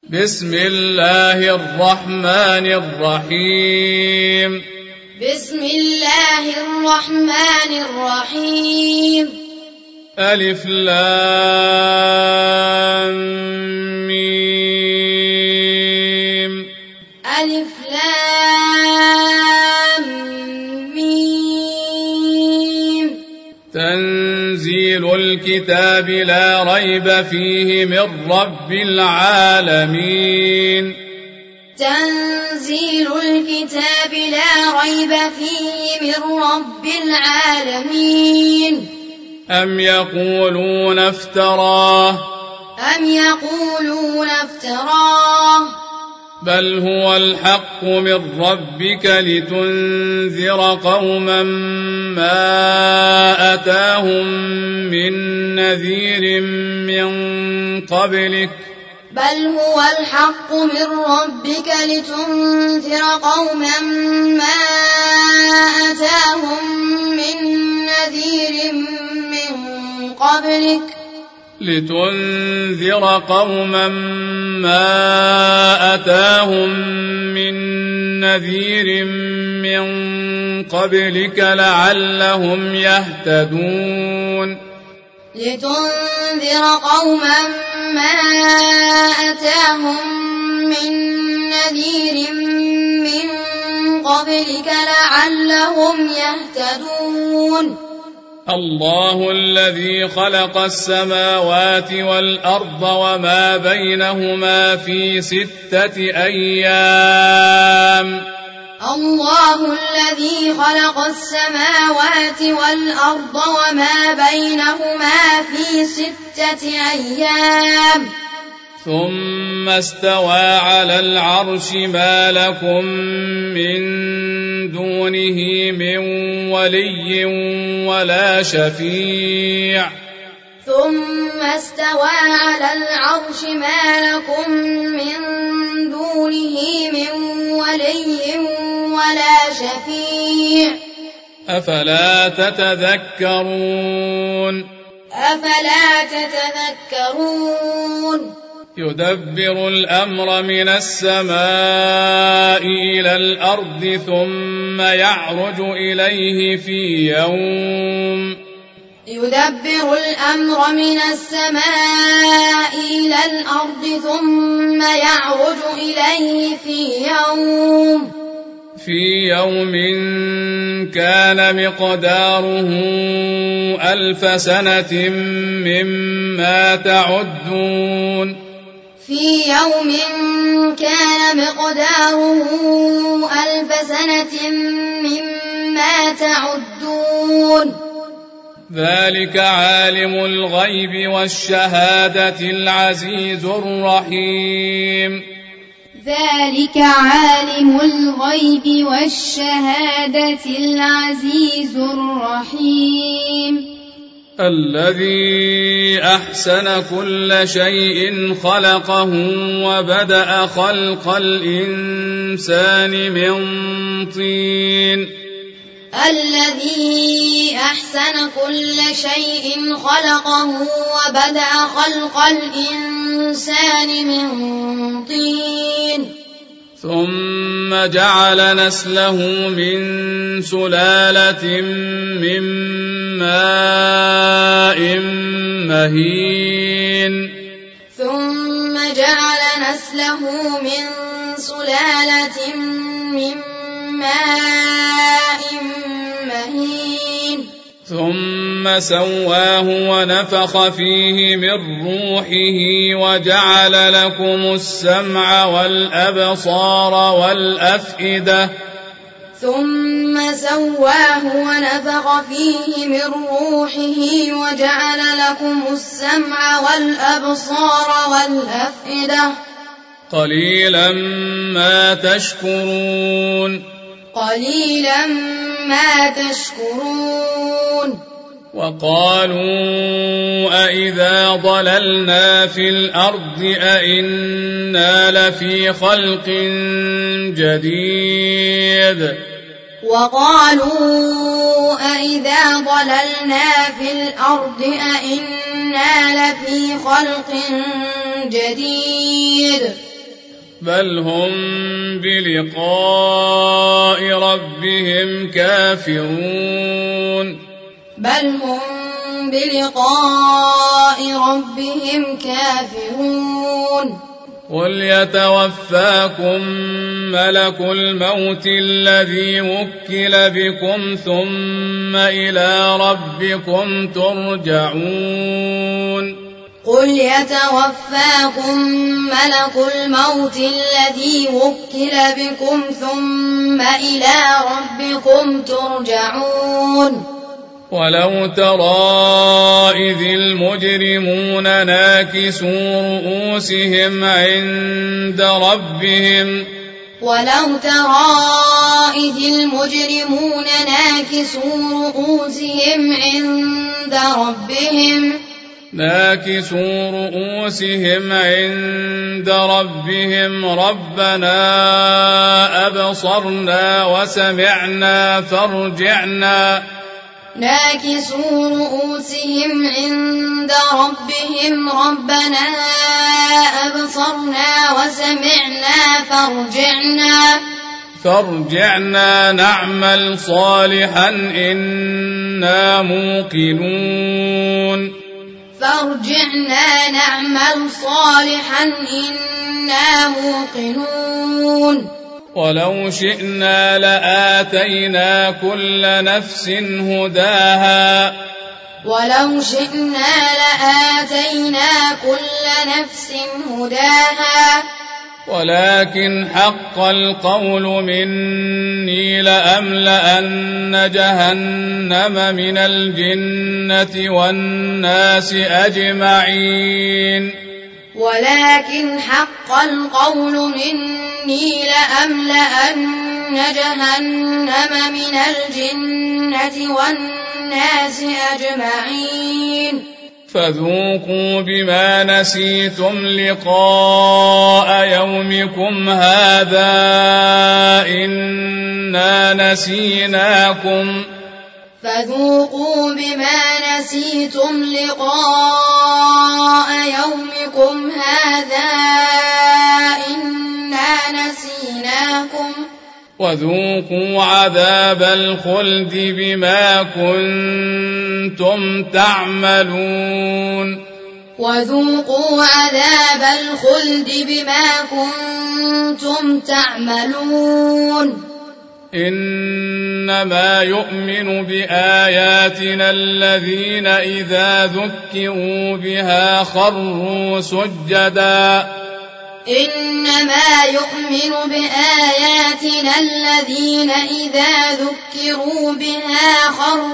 بسم الله الرحمن الرحيم. بسم الله الرحمن الرحيم. ألف لام ميم. ألف لام ميم. تنزيل الكتاب لا ريب فيه من رب العالمين. تنزيل الكتاب لا ريب فيه من رب العالمين. أم يقولون افتراه بل هو الحق من ربك لتنذر قوما ما أتاهم من نذير من قبلك بل هو الحق من ربك لتنذر قوما ما أتاهم من نذير من قبلك لعلهم يهتدون. لتنذر قوما ما أتاهم من نذير من قبلك لعلهم يهتدون. الله الذي خلق السماوات والأرض وما بينهما في 6 أيام. الله الذي خلق السماوات والأرض وما بينهما في 6 أيام ثم استوى على العرش ما لكم من دونه من ولي ولا شفيع. ثم استوى على العرش ما لكم من دونه من ولي ولا شفيع. أفلا تتذكرون. يدبر الأمر من السماء إلى الأرض ثم يعرج إليه في يوم كان مقداره 1000 سنة مما تعدون. في يوم كان مقداره 1000 سنة مما تعدون. ذلك عالم الغيب والشهادة العزيز الرحيم. ذلك عالم الغيب والشهادة العزيز الرحيم. الذي أحسن كل شيء خلقه وبدأ خلق الإنسان من طين. الذي أحسن كل شيء خلقه وبدأ خلق الإنسان من طين. ثم جعل نسله من سلالة من ماء مهين. ثم سواه ونفخ فيه من روحه وجعل لكم السمع والأبصار والأفئدة. قليلا ما تشكرون. وقالوا أئذا ضللنا في الأرض أئنا لفي خلق جديد. بل هم بلقاء ربهم كافرون بل هم بلقاء ربهم كافرون قل يتوفاكم ملك الموت الذي وكل بكم ثم إلى ربكم ترجعون قل يتوفاكم ملك الموت الذي وكل بكم ثم إلى ربكم ترجعون ولو ترى إذ المجرمون ناكسوا رؤوسهم عند ربهم ولو ترى إذ المجرمون ناكسوا رؤوسهم عند ربهم ربنا أبصرنا وسمعنا فارجعنا ناكسوا رؤوسهم عند ربهم ربنا أبصرنا وسمعنا فارجعنا نعمل صالحا إنا موقنون فارجعنا نعمل صالحا إنا موقنون ولو شئنا لآتينا كل نفس هداها ولو شئنا لآتينا كل نفس هداها ولكن حق القول مني لأملأن جهنم من الجنة والناس أجمعين ولكن حق القول مني لأملأن جهنم من الجنة والناس أجمعين فذوقوا بما نسيتم لقاء يومكم هذا إنا نسيناكم فذوقوا بما نسيتم لقاء يومكم هذا إنا نسيناكم وذوقوا عذاب الخلد بما كنتم تعملون وذوقوا عذاب الخلد بما كنتم تعملون إنما يؤمن بآياتنا الذين إذا ذكروا بها خروا سجدا إنما يؤمن بآياتنا الذين إذا ذكروا بها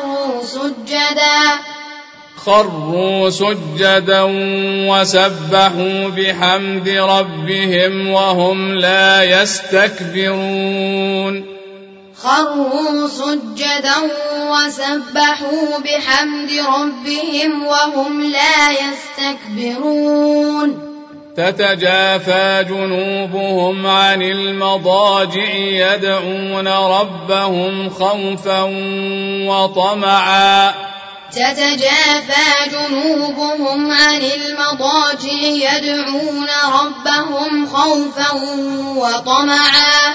خروا سجدا وسبحوا بحمد ربهم وهم لا يستكبرون خروا سجدا وسبحوا بحمد ربهم وهم لا يستكبرون تتجافى جنوبهم عن المضاجع يدعون ربهم خوفا وطمعا تتجافى جنوبهم عن المضاجع يدعون ربهم خوفا وطمعا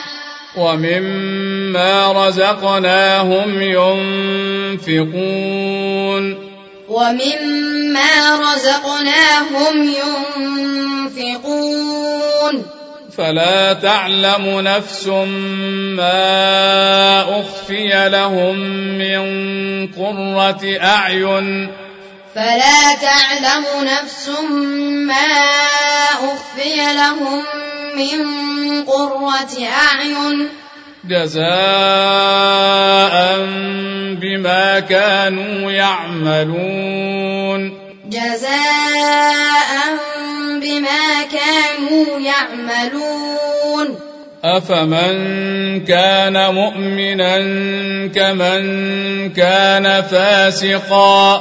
ومما رزقناهم ينفقون فلا تعلم نفس ما أخفي لهم من قرة أعين جزاء بما كانوا يعملون أفمن كان مؤمنا كمن كان فاسقا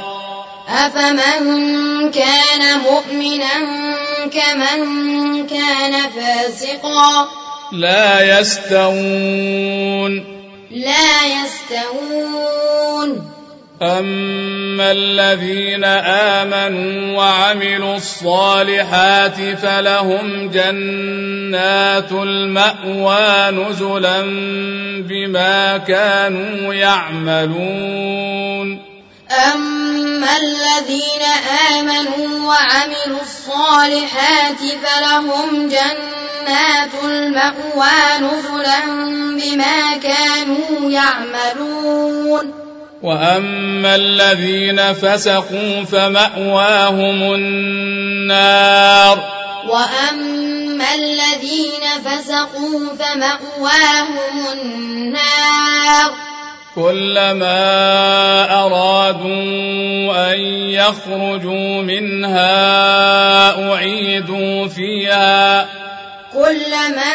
لا يستوون أما الذين آمنوا وعملوا الصالحات فلهم جنات المأوى نزلا بما كانوا يعملون. أما الذين آمنوا وعملوا الصالحات فلهم جنات المأوى نزلا بما كانوا يعملون. وأما الذين فسقوا فمأواهم النار. وأما الذين فسقوا فمأواهم النار. كلما أرادوا أن يخرجوا منها أعيدوا فيها. كلما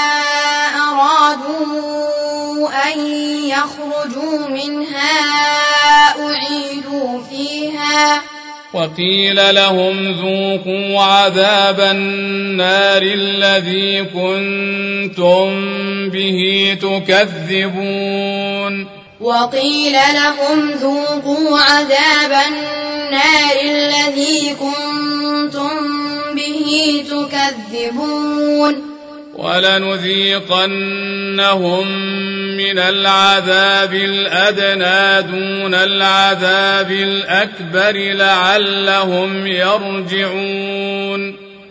أرادوا أن يخرجوا منها أعيدوا فيها. وقيل لهم ذوقوا عذاب النار الذي كنتم به تكذبون. وقيل لهم ذوقوا عذاب النار الذي كنتم به تكذبون. ولنذيقنهم من العذاب الأدنى دون العذاب الأكبر لعلهم يرجعون.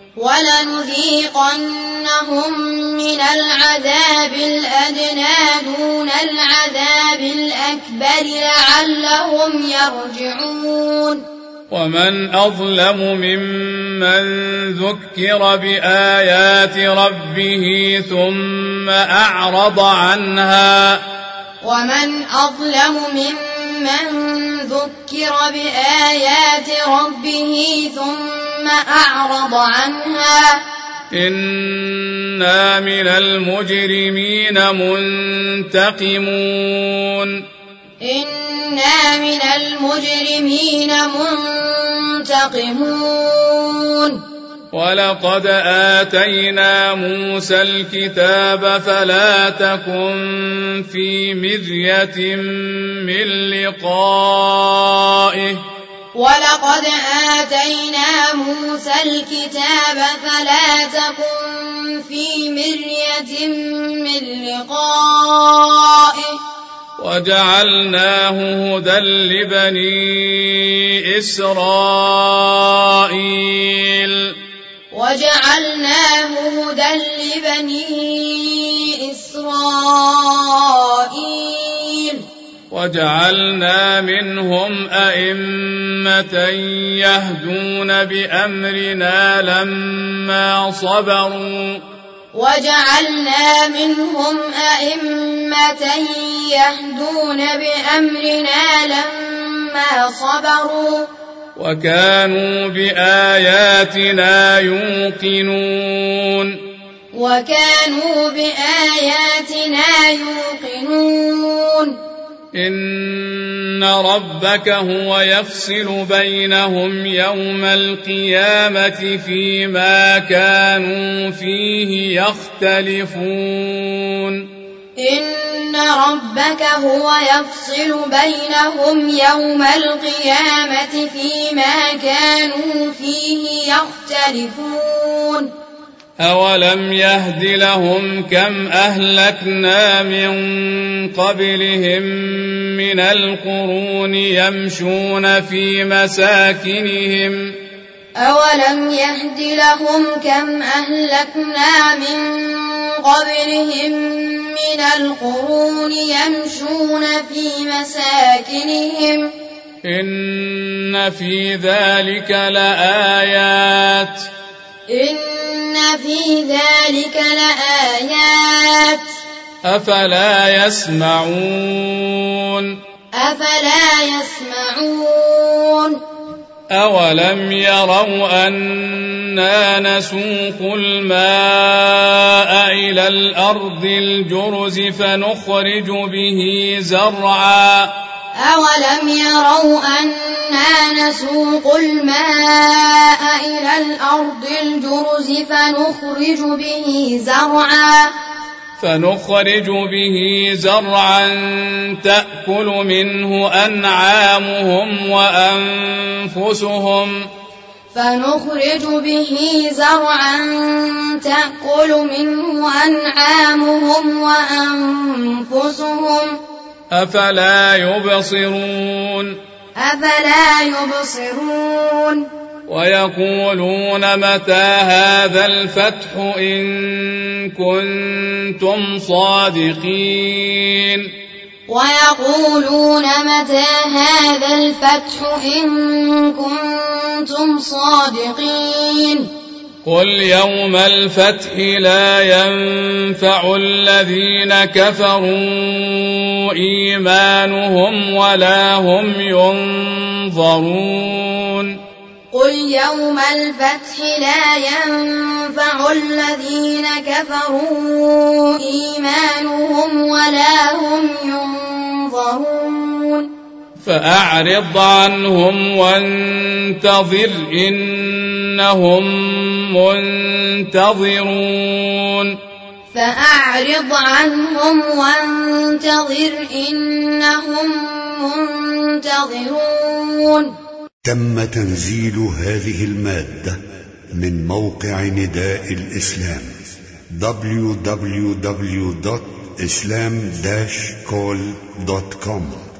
ولنذيقنهم من العذاب الأدنى دون العذاب الأكبر لعلهم يرجعون. ومن أظلم ممن ذكر بآيات ربه ثم أعرض عنها. ومن أظلم ممن ذكر بآيات ربه ثم أعرض عنها. إنا من المجرمين منتقمون. إنا من المجرمين منتقمون. ولقد آتينا موسى الكتاب فلا تكن في مرية من لقائه. ولقد آتينا موسى الكتاب فلا تكن في مرية من لقائه. وجعلناه هدى لبني إسرائيل. وجعلناه هدى لبني إسرائيل. وجعلنا منهم أئمة يهدون بأمرنا لما صبروا. وجعلنا منهم أئمة يهدون بأمرنا لما صبروا. وكانوا بآياتنا يوقنون. وكانوا بآياتنا يوقنون. إن ربك هو يفصل بينهم يوم القيامة فيما كانوا فيه يختلفون. إن ربك هو يفصل بينهم يوم القيامة فيما كانوا فيه يختلفون. أولم يهد لهم كم أهلكنا من قبلهم من القرون يمشون في مساكنهم. أولم يهد لهم كم أهلكنا من قبلهم من القرون يمشون في مساكنهم. إن في ذلك لآيات. إن في ذلك لآيات. أفلا يسمعون. أفلا يسمعون. أولم يروا أنا نسوق الماء إلى الأرض الجرز فنخرج به زرعا. أولم يروا أنا نسوق الماء إلى الأرض الجرز فنخرج به زرعا. فنخرج به زرعا تأكل منه أنعامهم وأنفسهم فنخرج به زرعا تأكل منه أنعامهم وأنفسهم أفلا يبصرون ويقولون متى هذا الفتح إن كنتم صادقين ويقولون متى هذا الفتح إن كنتم صادقين قل يوم الفتح لا ينفع الذين كفروا إيمانهم ولا هم ينظرون قل يوم الفتح لا ينفع الذين كفروا إيمانهم ولا هم ينظرون فأعرض عنهم وانتظر إنهم منتظرون فأعرض عنهم وانتظر إنهم منتظرون. تم تنزيل هذه المادة من موقع نداء الإسلام www.islam-call.com